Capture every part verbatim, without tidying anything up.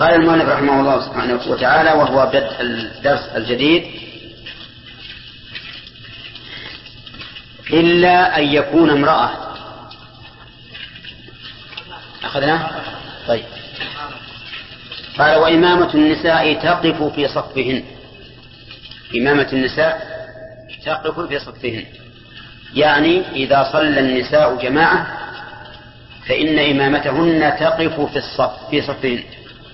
قال المؤلف رحمه الله سبحانه وتعالى وهو بدء الدرس الجديد: إلا أن يكون امرأة. أخذناه؟ طيب. قال: وإمامة النساء تقف في صفهن. إمامة النساء تقف في صفهن، يعني إذا صلى النساء جماعة فإن إمامتهن تقف في الصف في صفهن،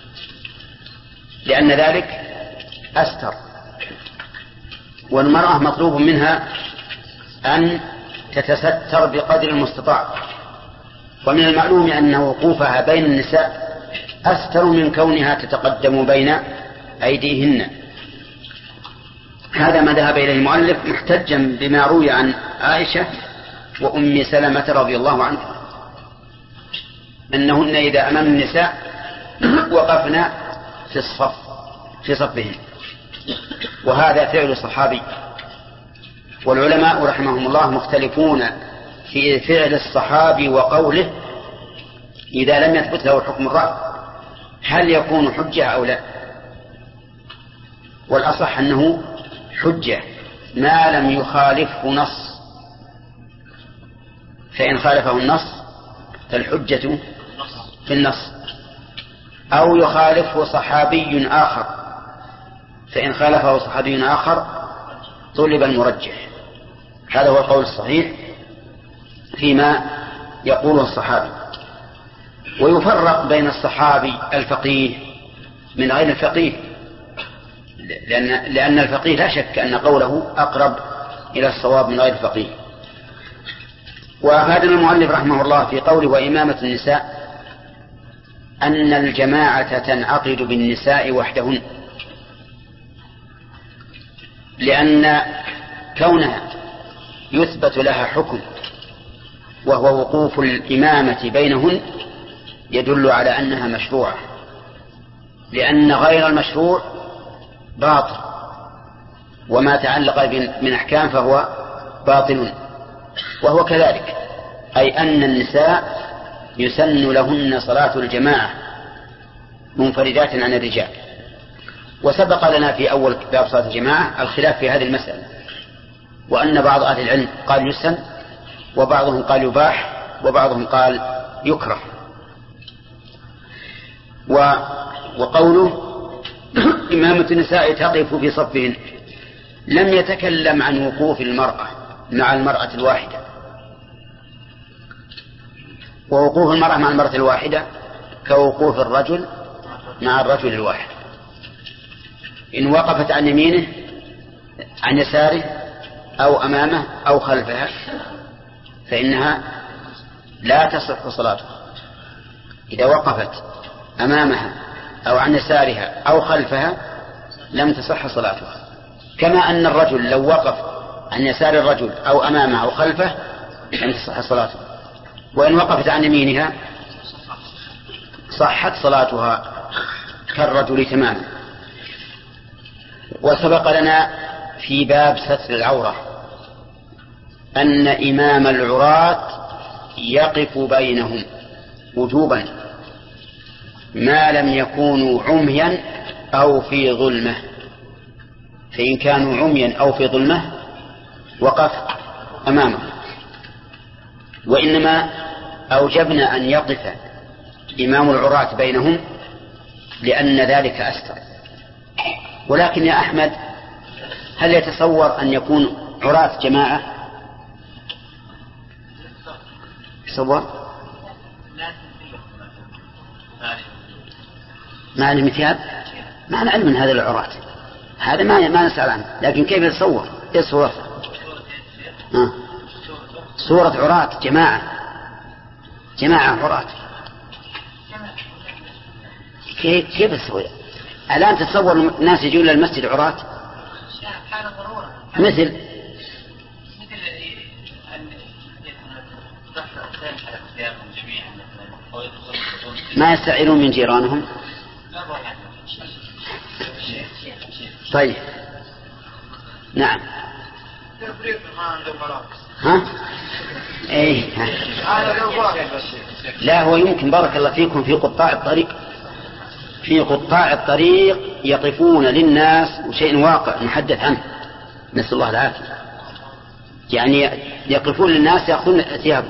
لأن ذلك أستر. والمرأة مطلوب منها أن تتستر بقدر المستطاع، ومن المعلوم أن وقوفها بين النساء أستر من كونها تتقدم بين أيديهن. هذا ما ذهب إليه المؤلف محتجا بما روي عن عائشة وأم سلمة رضي الله عنها أنهن إذا أمام النساء وقفنا في الصف في صفهم، وهذا فعل صحابي. والعلماء رحمهم الله مختلفون في فعل الصحابي وقوله إذا لم يثبت له حكم الرأي هل يكون حجة أو لا. والأصح أنه حجة ما لم يخالفه نص، فإن خالفه النص فالحجة في النص، أو يخالفه صحابي آخر، فإن خالفه صحابي آخر طلب المرجح. هذا هو القول الصحيح فيما يقوله الصحابي. ويفرق بين الصحابي الفقيه من غير الفقيه، لأن, لأن الفقيه لا شك أن قوله أقرب إلى الصواب من غير الفقيه. وهذا المؤلف رحمه الله في قوله وإمامة النساء أن الجماعة تنعقد بالنساء وحدهن، لأن كونها يثبت لها حكم وهو وقوف الإمامة بينهن يدل على أنها مشروعة، لأن غير المشروع باطل، وما تعلق من أحكام فهو باطل. وهو كذلك، أي أن النساء يسن لهن صلاة الجماعة منفردات عن الرجال. وسبق لنا في أول كتاب صلاة الجماعة الخلاف في هذه المسألة، وأن بعض أهل العلم قال يسن، وبعضهم قال يباح، وبعضهم قال يكره. وقوله إمامة النساء تقف في صفهن لم يتكلم عن وقوف المرأة مع المرأة الواحدة، ووقوف المرأة مع المرأة الواحدة كوقوف الرجل مع الرجل الواحد. إن وقفت عن يمينه عن يساره أو أمامه أو خلفها فإنها لا تصح صلاتها. إذا وقفت أمامها أو عن يسارها أو خلفها لم تصح صلاتها، كما أن الرجل لو وقف عن يسار الرجل أو أمامه أو خلفه لم تصح صلاته، وإن وقفت عن يمينها صحت صلاتها كالرجل تماما. وسبق لنا في باب ستر العورة أن إمام العراة يقف بينهم وجوبا ما لم يكونوا عميا أو في ظلمة، فإن كانوا عميا أو في ظلمة وقف أمامه. وإنما أوجبنا أن يقف إمام العراة بينهم لأن ذلك أستر. ولكن يا أحمد، هل يتصور أن يكون عراة جماعة؟ تصور ما لهم ثياب، ما نعلم من هذا العراة، هذا ما ما نسأل عنه، لكن كيف يتصور؟ ايه صورة آه. صورة عراة جماعة جماعة عراة كيف كيف تسوي؟ الآن تتصور الناس يجون للمسجد عراة مثل ما يستعيرون من جيرانهم. طيب نعم. ها؟ ايه لا، هو يمكن بارك الله فيكم في قطاع الطريق في قطاع الطريق يقفون للناس وشيء واقع نحدث عنه نسأل الله العافية، يعني يقفون للناس يأخذون ثيابه،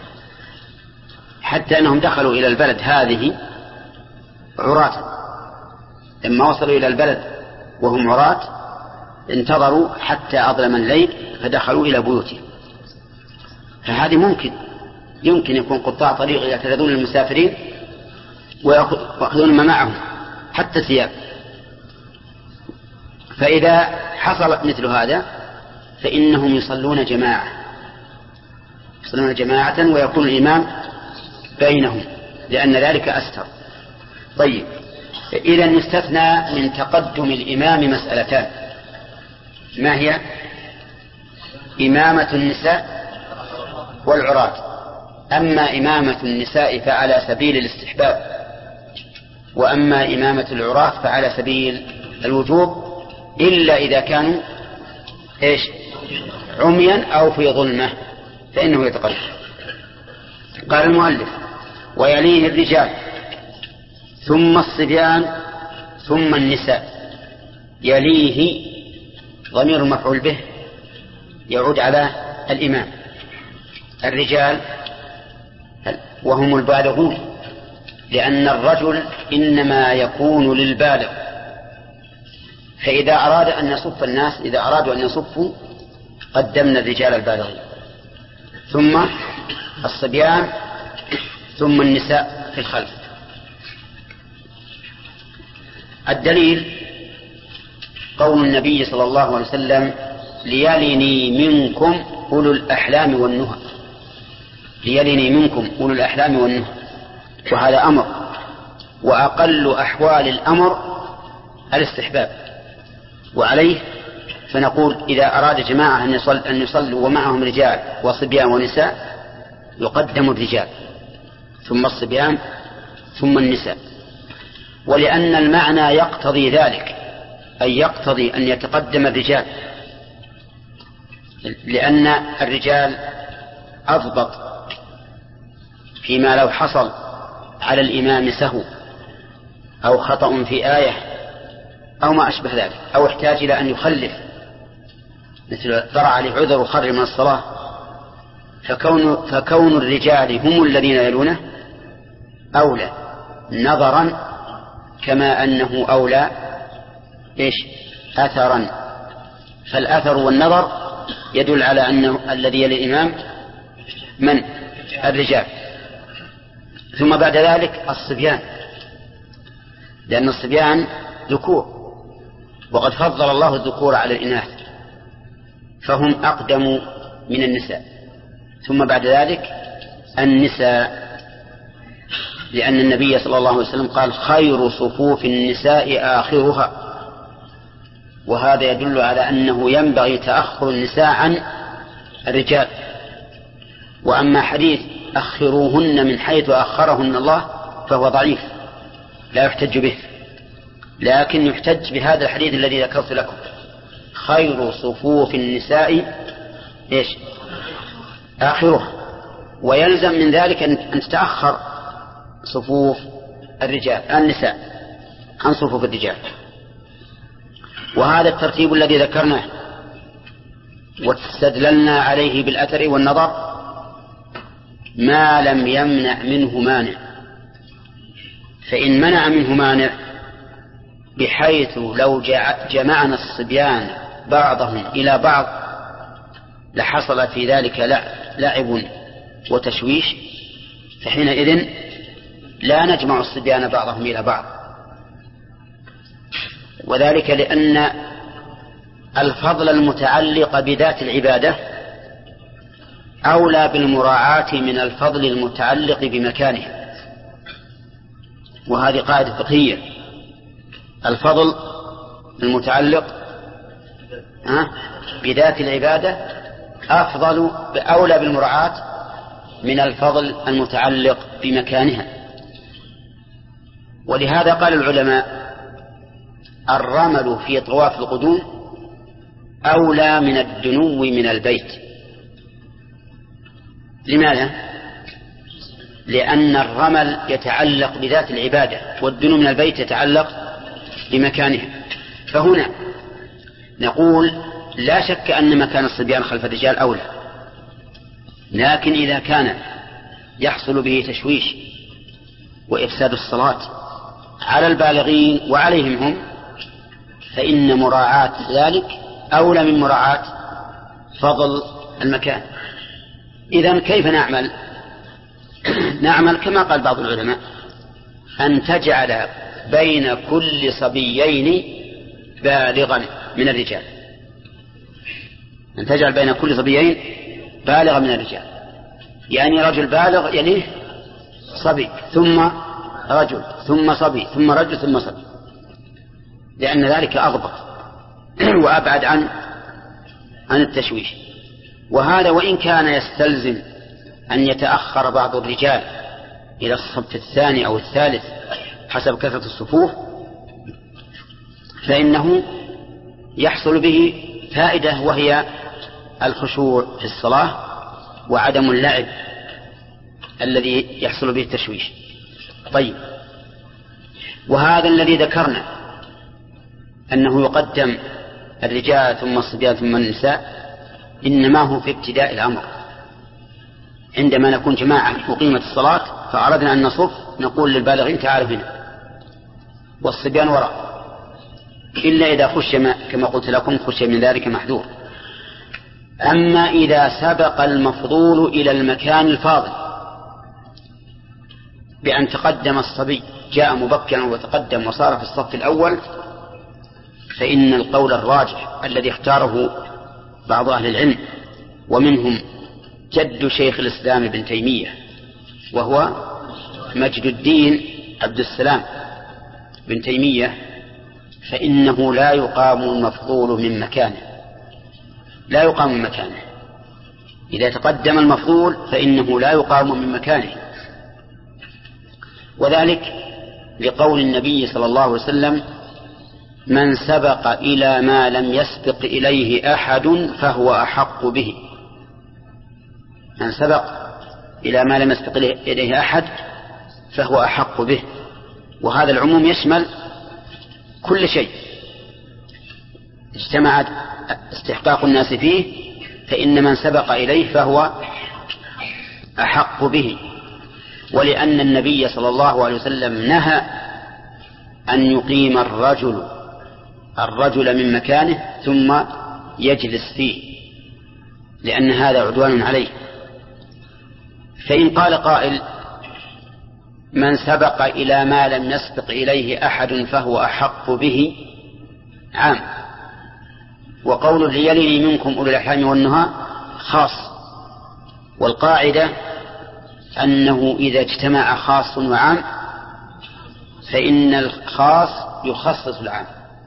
حتى أنهم دخلوا إلى البلد هذه عراة. لما وصلوا إلى البلد وهم عراة انتظروا حتى أظلم الليل فدخلوا إلى بيوتهم. فهذه ممكن يمكن يكون قطاع طريق يعترضون للمسافرين ويأخذون ما معهم حتى ثياب. فإذا حصل مثل هذا فإنهم يصلون جماعة يصلون جماعة ويكون الإمام بينهم لأن ذلك أستر. طيب، إذا يستثنى من تقدم الإمام مسألتان، ما هي؟ إمامة النساء والعراة. أما إمامة النساء فعلى سبيل الاستحباب، وأما إمامة العراة فعلى سبيل الوجوب، إلا إذا كانوا إيش؟ عميا أو في ظلمة فإنه يتقدم. قال المؤلف: ويليه الرجال ثم الصبيان ثم النساء. يليه ضمير المفعول به يعود على الإمام. الرجال وهم البالغون، لأن الرجل إنما يكون للبالغ، فإذا أراد أن يصف الناس إذا أرادوا أن يصفوا قدمنا الرجال البالغين ثم الصبيان ثم النساء في الخلف. الدليل قول النبي صلى الله عليه وسلم: ليلني منكم أولو الأحلام والنهى. ليلني منكم أولو الأحلام والنهى، وهذا أمر، وأقل أحوال الأمر الاستحباب. وعليه فنقول إذا أراد جماعة أن يصل أن يصلوا ومعهم رجال وصبيان ونساء يقدم الرجال ثم الصبيان ثم النساء. ولأن المعنى يقتضي ذلك، أي يقتضي أن يتقدم الرجال، لأن الرجال أضبط فيما لو حصل على الإمام سهو أو خطأ في آية أو ما أشبه ذلك، أو احتاج إلى أن يخلف، مثل ضرع لعذر وخر من الصلاة، فكون, فكون الرجال هم الذين يلونه أولى نظرا، كما أنه أولى إيش؟ أثرا. فالأثر والنظر يدل على أنه الذي يلي الإمام من؟ الرجال. ثم بعد ذلك الصبيان، لأن الصبيان ذكور، وقد فضل الله الذكور على الإناث فهم أقدم من النساء. ثم بعد ذلك النساء، لأن النبي صلى الله عليه وسلم قال: خير صفوف النساء آخرها. وهذا يدل على أنه ينبغي تأخر النساء عن الرجال. وأما حديث أخروهن من حيث أخرهن الله فهو ضعيف لا يحتج به، لكن يحتج بهذا الحديث الذي ذكرت لكم: خير صفوف النساء إيش؟ آخرها. ويلزم من ذلك أن تتأخر صفوف الرجال النساء عن صفوف الرجال. وهذا الترتيب الذي ذكرناه واستدللنا عليه بالأثر والنظر ما لم يمنع منه مانع. فإن منع منه مانع بحيث لو جمعنا الصبيان بعضهم إلى بعض لحصل في ذلك لعب وتشويش، فحينئذ لا نجمع الصبيان بعضهم إلى بعض. وذلك لأن الفضل المتعلق بذات العبادة أولى بالمراعاة من الفضل المتعلق بمكانها. وهذه قاعدة فقهية: الفضل المتعلق بذات العبادة أفضل أولى بالمراعاة من الفضل المتعلق بمكانها. ولهذا قال العلماء: الرمل في طواف القدوم أولى من الدنو من البيت. لماذا؟ لأن الرمل يتعلق بذات العبادة والدنو من البيت يتعلق بمكانها. فهنا نقول لا شك أن مكان الصبيان خلف الرجال أولى، لكن إذا كان يحصل به تشويش وإفساد الصلاة على البالغين وعليهم هم، فإن مراعاة ذلك أولى من مراعاة فضل المكان. إذن كيف نعمل؟ نعمل كما قال بعض العلماء أن تجعل بين كل صبيين بالغا من الرجال، أن تجعل بين كل صبيين بالغا من الرجال، يعني رجل بالغ يليه صبي ثم رجل ثم صبي ثم رجل ثم صبي، لأن ذلك أضبط وأبعد عن عن التشويش. وهذا وإن كان يستلزم أن يتأخر بعض الرجال إلى الصف الثاني أو الثالث حسب كثرة الصفوف، فإنه يحصل به فائدة، وهي الخشوع في الصلاة وعدم اللعب الذي يحصل به التشويش. طيب، وهذا الذي ذكرنا أنه يقدم الرجال ثم الصبيان ثم النساء إنما هو في ابتداء الأمر. عندما نكون جماعة وقيمة الصلاة فأردنا أن نصف نقول للبالغين تعالوا هنا والصبيان وراء، إلا إذا خش كما قلت لكم خش من ذلك محذور. أما إذا سبق المفضول إلى المكان الفاضل بأن تقدم الصبي، جاء مبكرا وتقدم وصار في الصف الأول، فإن القول الراجح الذي اختاره بعض أهل العلم ومنهم جد شيخ الإسلام ابن تيمية وهو مجد الدين عبد السلام بن تيمية، فإنه لا يقام المفضول من مكانه، لا يقام من مكانه. إذا تقدم المفضول فإنه لا يقام من مكانه، وذلك لقول النبي صلى الله عليه وسلم: من سبق إلى ما لم يسبق إليه أحد فهو أحق به. من سبق إلى ما لم يسبق إليه أحد فهو أحق به. وهذا العموم يشمل كل شيء اجتمعت استحقاق الناس فيه، فإن من سبق إليه فهو أحق به. ولأن النبي صلى الله عليه وسلم نهى أن يقيم الرجل الرجل من مكانه ثم يجلس فيه، لأن هذا عدوان عليه. فإن قال قائل: من سبق إلى ما لم يسبق إليه أحد فهو أحق به، عام، وقوله ليلني منكم أولي الأحلام والنهى خاص. والقاعدة أنه إذا اجتمع خاص وعام فإن الخاص يخصص العام،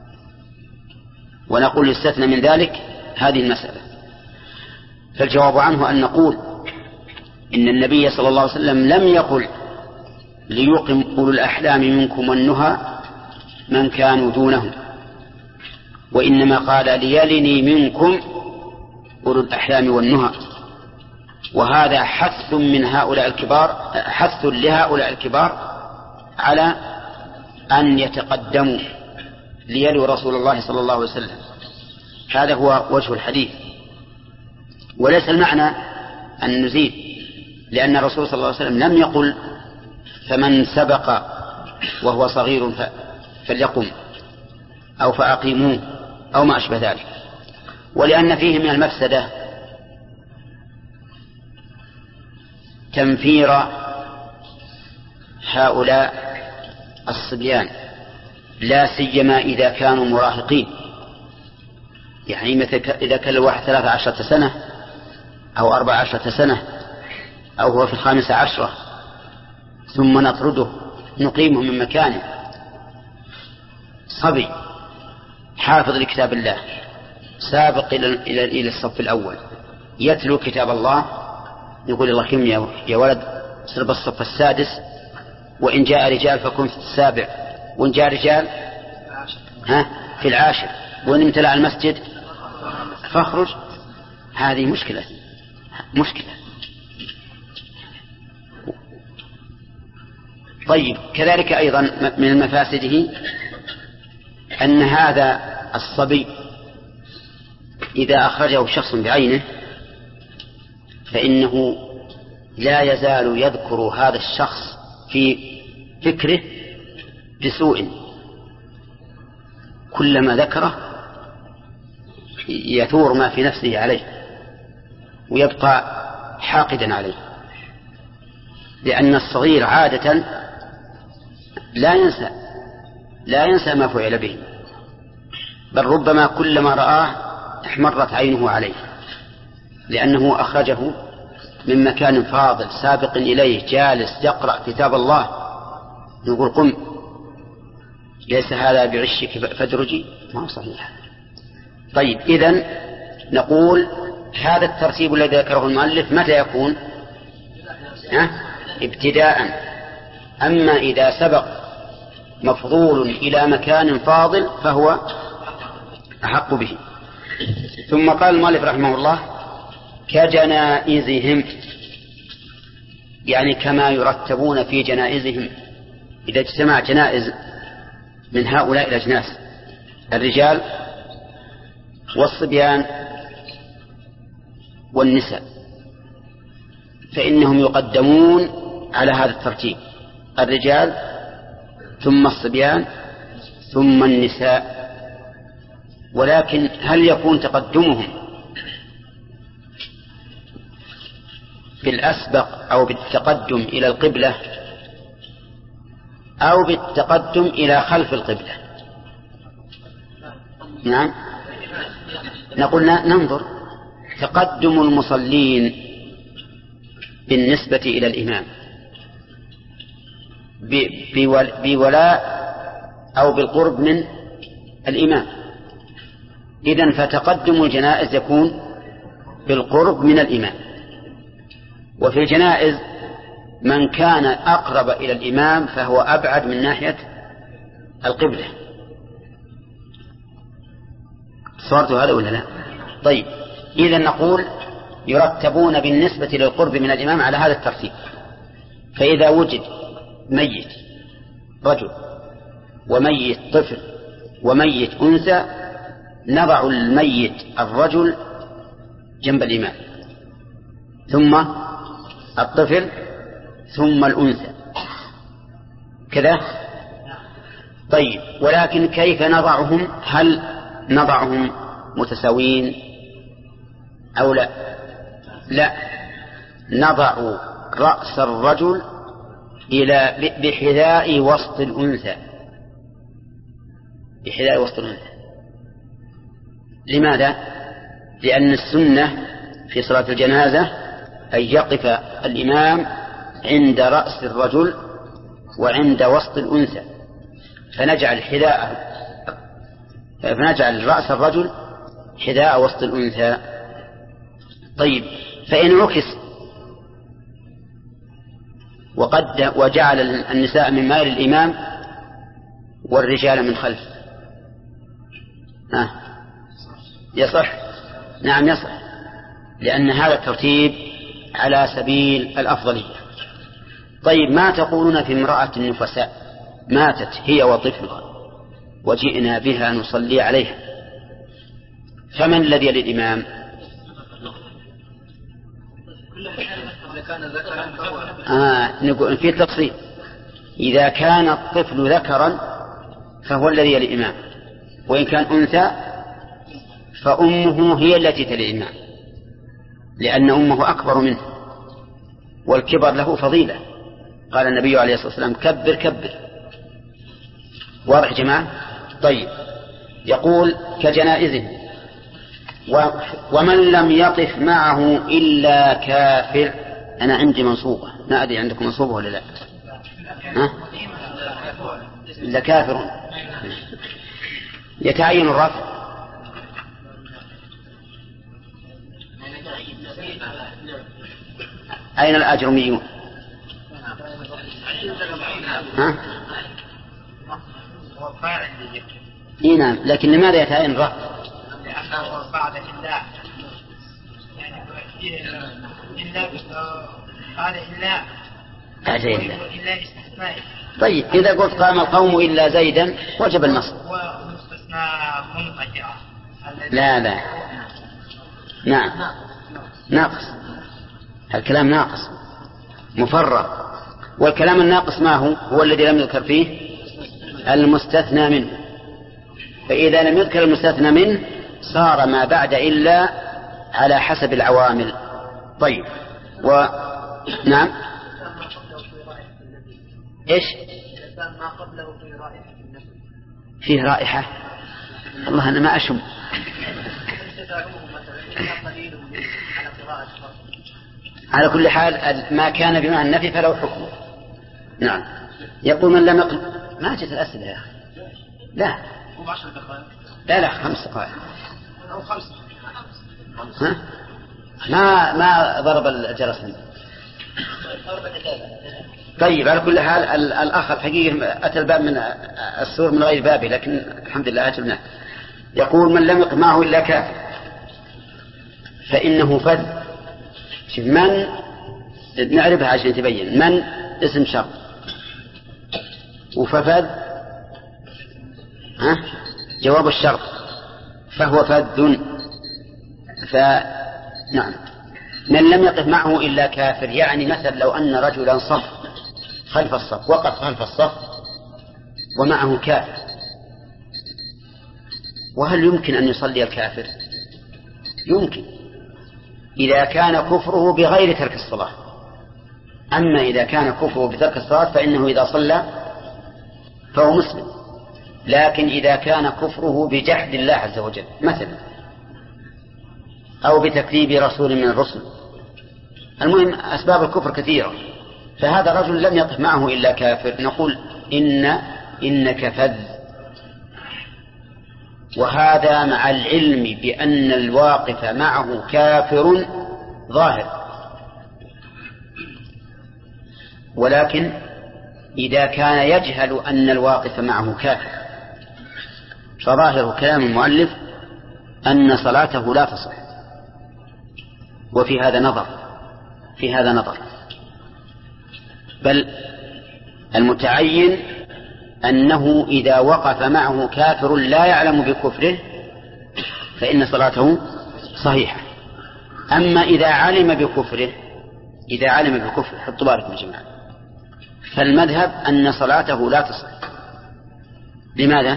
ونقول يستثنى من ذلك هذه المسألة. فالجواب عنه أن نقول إن النبي صلى الله عليه وسلم لم يقل ليقم أولو الأحلام منكم والنهى من كانوا دونهم، وإنما قال ليلني منكم أولو الأحلام والنهى. وهذا حث من هؤلاء الكبار، حث لهؤلاء الكبار على أن يتقدموا ليلوا رسول الله صلى الله عليه وسلم. هذا هو وجه الحديث، وليس المعنى أن نزيد، لأن الرسول صلى الله عليه وسلم لم يقل فمن سبق وهو صغير فليقم أو فأقيموه أو ما أشبه ذلك. ولأن فيه من المفسدة تنفير هؤلاء الصبيان، لا سيما إذا كانوا مراهقين، يعني مثل إذا كان الواحد ثلاثة عشرة سنة أو أربع عشرة سنة أو هو في الخامسة عشرة، ثم نطرده نقيمه من مكانه. صبي حافظ لكتاب الله سابق إلى إلى الصف الأول يتلو كتاب الله، يقول الله كم يا ولد سرب الصف السادس، وإن جاء رجال فكن في السابع، وإن جاء رجال ها في العاشر، وإن امتلأ المسجد فاخرج. هذه مشكلة مشكلة طيب كذلك أيضا من مفاسده أن هذا الصبي إذا أخرجه شخص بعينه فإنه لا يزال يذكر هذا الشخص في فكره بسوء، كلما ذكره يثور ما في نفسه عليه ويبقى حاقدا عليه، لأن الصغير عادة لا ينسى لا ينسى ما فعل به، بل ربما كلما رآه احمرت عينه عليه، لأنه أخرجه من مكان فاضل سابق إليه جالس يقرأ كتاب الله، يقول قم ليس هذا بعشك فادرجي، ما هو صحيح. طيب إذن نقول هذا الترتيب الذي ذكره المؤلف متى يكون؟ أه؟ ابتداء. أما إذا سبق مفضول إلى مكان فاضل فهو أحق به. ثم قال المؤلف رحمه الله كجنائزهم، يعني كما يرتبون في جنائزهم. إذا اجتمع جنائز من هؤلاء الأجناس الرجال والصبيان والنساء فإنهم يقدمون على هذا الترتيب، الرجال ثم الصبيان ثم النساء. ولكن هل يكون تقدمهم بالأسبق أو بالتقدم إلى القبلة أو بالتقدم إلى خلف القبلة؟ نعم، نقول ننظر. تقدم المصلين بالنسبة إلى الإمام بولاء أو بالقرب من الإمام، إذن فتقدم الجنائز يكون بالقرب من الإمام. وفي الجنائز من كان أقرب إلى الإمام فهو أبعد من ناحية القبلة. صورت هذا ولا لا؟ طيب إذن نقول يرتبون بالنسبة للقرب من الإمام على هذا الترتيب. فإذا وجد ميت رجل وميت طفل وميت أنثى نضع الميت الرجل جنب الإمام ثم الطفل ثم الأنثى كذا. طيب ولكن كيف نضعهم؟ هل نضعهم متساوين أو لا؟ لا، نضع رأس الرجل إلى بحذاء وسط الأنثى، بحذاء وسط الأنثى. لماذا؟ لأن السنة في صلاة الجنازة أن يقف الإمام عند رأس الرجل وعند وسط الأنثى، فنجعل حذاء فنجعل رأس الرجل حذاء وسط الأنثى. طيب فإن عكس وقد وجعل النساء من مال الإمام والرجال من خلف، ها يصح؟ نعم يصح، لأن هذا الترتيب على سبيل الأفضلية. طيب ما تقولون في امرأة نفساء ماتت هي وطفلها وجئنا بها نصلي عليها، فمن الذي للإمام؟ آه نقول في تفصيل، إذا كان الطفل ذكرا فهو الذي للإمام، وإن كان أنثى فأمه هي التي تلي الإمام، لأن أمه أكبر منه والكبر له فضيلة. قال النبي عليه الصلاة والسلام كبر كبر. واضح جماعة؟ طيب يقول كجنائزه ومن لم يطف معه إلا كافر. أنا عندي منصوبة، ما أدري عندكم منصوبة ولا لا؟ ها؟ إلا كافر. يتعين الرفع. أين الأجرميون؟ ها؟ إيه نعم، لكن لماذا يتعين الرفع؟ لأنه بعد الله، يعني إلا إلا قال إلا بعد إلا. طيب إذا قلت قام القوم إلا زيدا وجب النصب. لا لا نعم ناقص، الكلام ناقص مفرغ. والكلام الناقص ما هو؟ هو الذي لم يذكر فيه المستثنى منه. فإذا لم يذكر المستثنى منه صار ما بعد إلا على حسب العوامل. طيب و نعم إيش فيه رائحة؟ والله أنا ما أشم. على كل حال ما كان بمعنى النفي فله حكم. نعم. يقول من لم يقل ما جت الأسئلة يا أخي. لا لا لا خمس دقائق أو خمس. ها؟ ما ما ضرب الجرس. طيب على كل حال الأخ الحقيقة أتى الباب من السور من غير بابه، لكن الحمد لله أجبناه. يقول من لم يقل معه إلا كافر فإنه فذ. شوف من نعرفها عشان تبين. من اسم شرط وففذ ها جواب الشرط فهو فذ. فنعم من لم يقف معه إلا كافر، يعني مثل لو أن رجلا صف خلف الصف، وقف خلف الصف ومعه كافر، وهل يمكن أن يصلي الكافر؟ يمكن إذا كان كفره بغير ترك الصلاة. أما إذا كان كفره بترك الصلاة فإنه إذا صلى فهو مسلم. لكن إذا كان كفره بجحد الله عز وجل مثلا أو بتكذيب رسول من الرسل، المهم أسباب الكفر كثيرة، فهذا رجل لم يقف معه إلا كافر، نقول إن إنك فذ. وهذا مع العلم بأن الواقف معه كافر ظاهر. ولكن إذا كان يجهل أن الواقف معه كافر فظاهر كلام المؤلف أن صلاته لا تصح. وفي هذا نظر في هذا نظر بل المتعين أنه إذا وقف معه كافر لا يعلم بكفره فإن صلاته صحيحة. أما إذا علم بكفره إذا علم بكفره حطوا بالكم يا جماعة، فالمذهب أن صلاته لا تصح. لماذا؟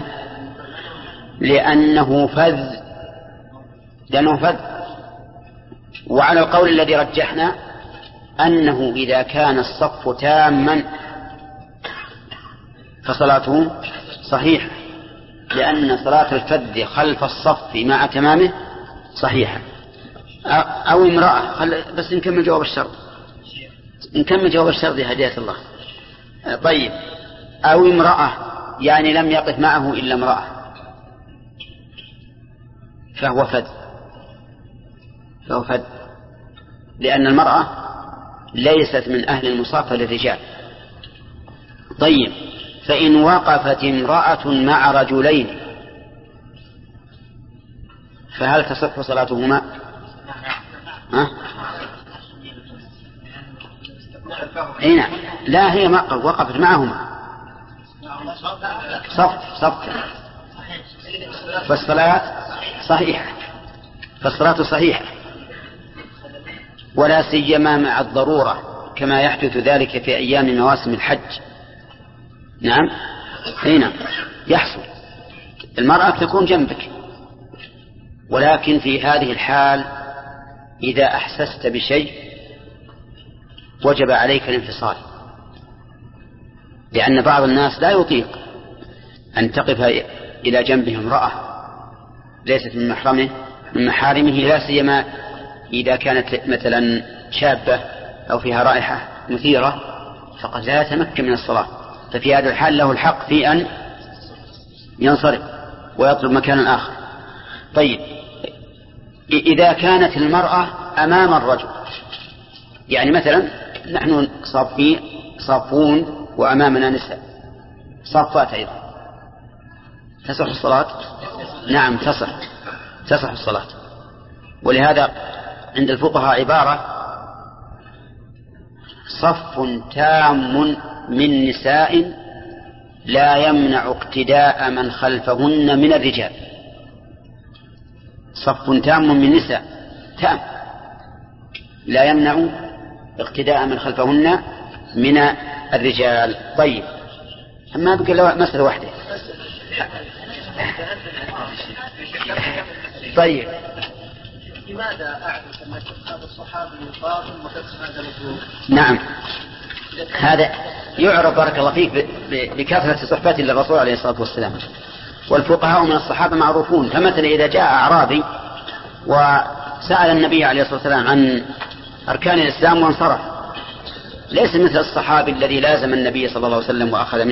لأنه فذ لأنه فذ وعلى القول الذي رجحنا أنه إذا كان الصف تاما فصلاته صحيحة، لأن صلاة الفذ خلف الصف مع تمامه صحيحة. أو امرأة خل... بس نكمل جواب الشرط نكمل جواب الشرط يا هداية الله. طيب أو امرأة يعني لم يقف معه إلا امرأة فهو فذ فهو فذ لأن المرأة ليست من أهل المصافة للرجال. طيب فإن وقفت امرأة مع رجلين فهل تصح صلاتهما؟ ها؟ هنا لا هي ما وقفت معهما صف صف فالصلاة صحيحة فالصلاة صحيحة ولا سيما مع الضرورة كما يحدث ذلك في أيام مواسم الحج. نعم هنا يحصل المرأة تكون جنبك، ولكن في هذه الحال إذا أحسست بشيء وجب عليك الانفصال، لأن بعض الناس لا يطيق أن تقف إلى جنبه امرأة ليست من محرمه من محارمه، لا سيما إذا كانت مثلا شابة أو فيها رائحة مثيرة فقد لا يتمكن من الصلاة. ففي هذا الحال له الحق في أن ينصرف ويطلب مكانا آخر. طيب إذا كانت المرأة أمام الرجل، يعني مثلا نحن صافين صافون وأمامنا نساء صافات أيضا، تصح الصلاة؟ نعم تصح تصح الصلاة. ولهذا عند الفقهاء عبارة صف تام من نساء لا يمنع اقتداء من خلفهن من الرجال. صف تام من نساء تام لا يمنع اقتداء من خلفهن من الرجال. طيب، أما بقى لو مسألة واحدة. طيب، لماذا أعرف أن هذا الصحابي يقاتل وكسر هذا الوجوه؟ نعم، هذا يعرف بارك الله فيك بكثرة صحبته للرسول عليه الصلاة والسلام، والفقهاء من الصحابة معروفون. فمثلا إذا جاء أعرابي وسأل النبي عليه الصلاة والسلام عن أركان الإسلام وانصرف، ليس مثل الصحابي الذي لازم النبي صلى الله عليه وسلم وأخذ منه